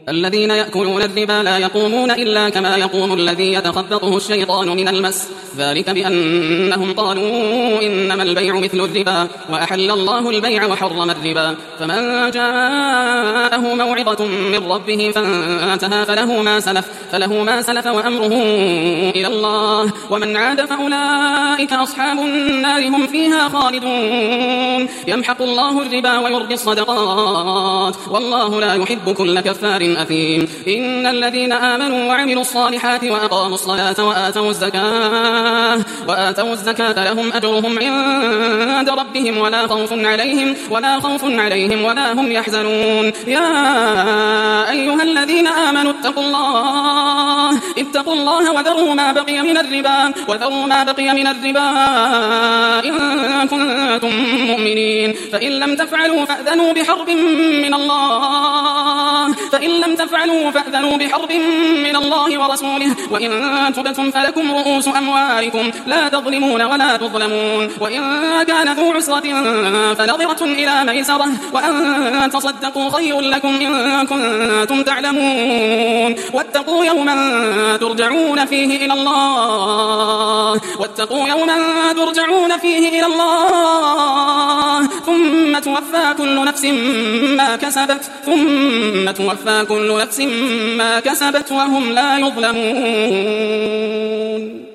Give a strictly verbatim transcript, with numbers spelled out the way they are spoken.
الذين يأكلون الربا لا يقومون إلا كما يقوم الذي يتخبطه الشيطان من المس ذلك بأنهم قالوا إنما البيع مثل الربا وأحل الله البيع وحرم الربا فمن جاءه موعظة من ربه فانتهى فله ما سلف فله ما سلف وأمره إلى الله ومن عاد فأولئك أصحاب النار هم فيها خالدون يمحق الله الربا ويربي الصدقات والله لا يحب كل كفار أثيم إن الذين آمنوا وعملوا الصالحات وأقاموا الصلاة وآتوا الزكاة وآتوا الزكاة لهم أجرهم عند ربهم ولا خوف عليهم ولا خوف عليهم ولا هم يحزنون يا أيها الذين آمنوا اتقوا الله اتقوا الله وذروا ما بقي من الربا وذروا ما بقي من الربا إن كنتم مؤمنين فإن لم تفعلوا فأذنوا بحرب من الله فإن لم تفعلوا فأذنوا بحرب من الله ورسوله وإن تبتم فلكم رؤوس أموالكم لا تظلمون ولا تظلمون وإن كان ذو عسرة فنظرة إلى ميسرة وأن تصدقوا خير لكم إن كنتم تعلمون واتقوا يوما ترجعون فيه إلى الله واتقوا يوما ترجعون فيه إلى الله ثم توفى كل نفس ما كسبت ثم توفى كل نفس ما كسبت وهم لا يظلمون.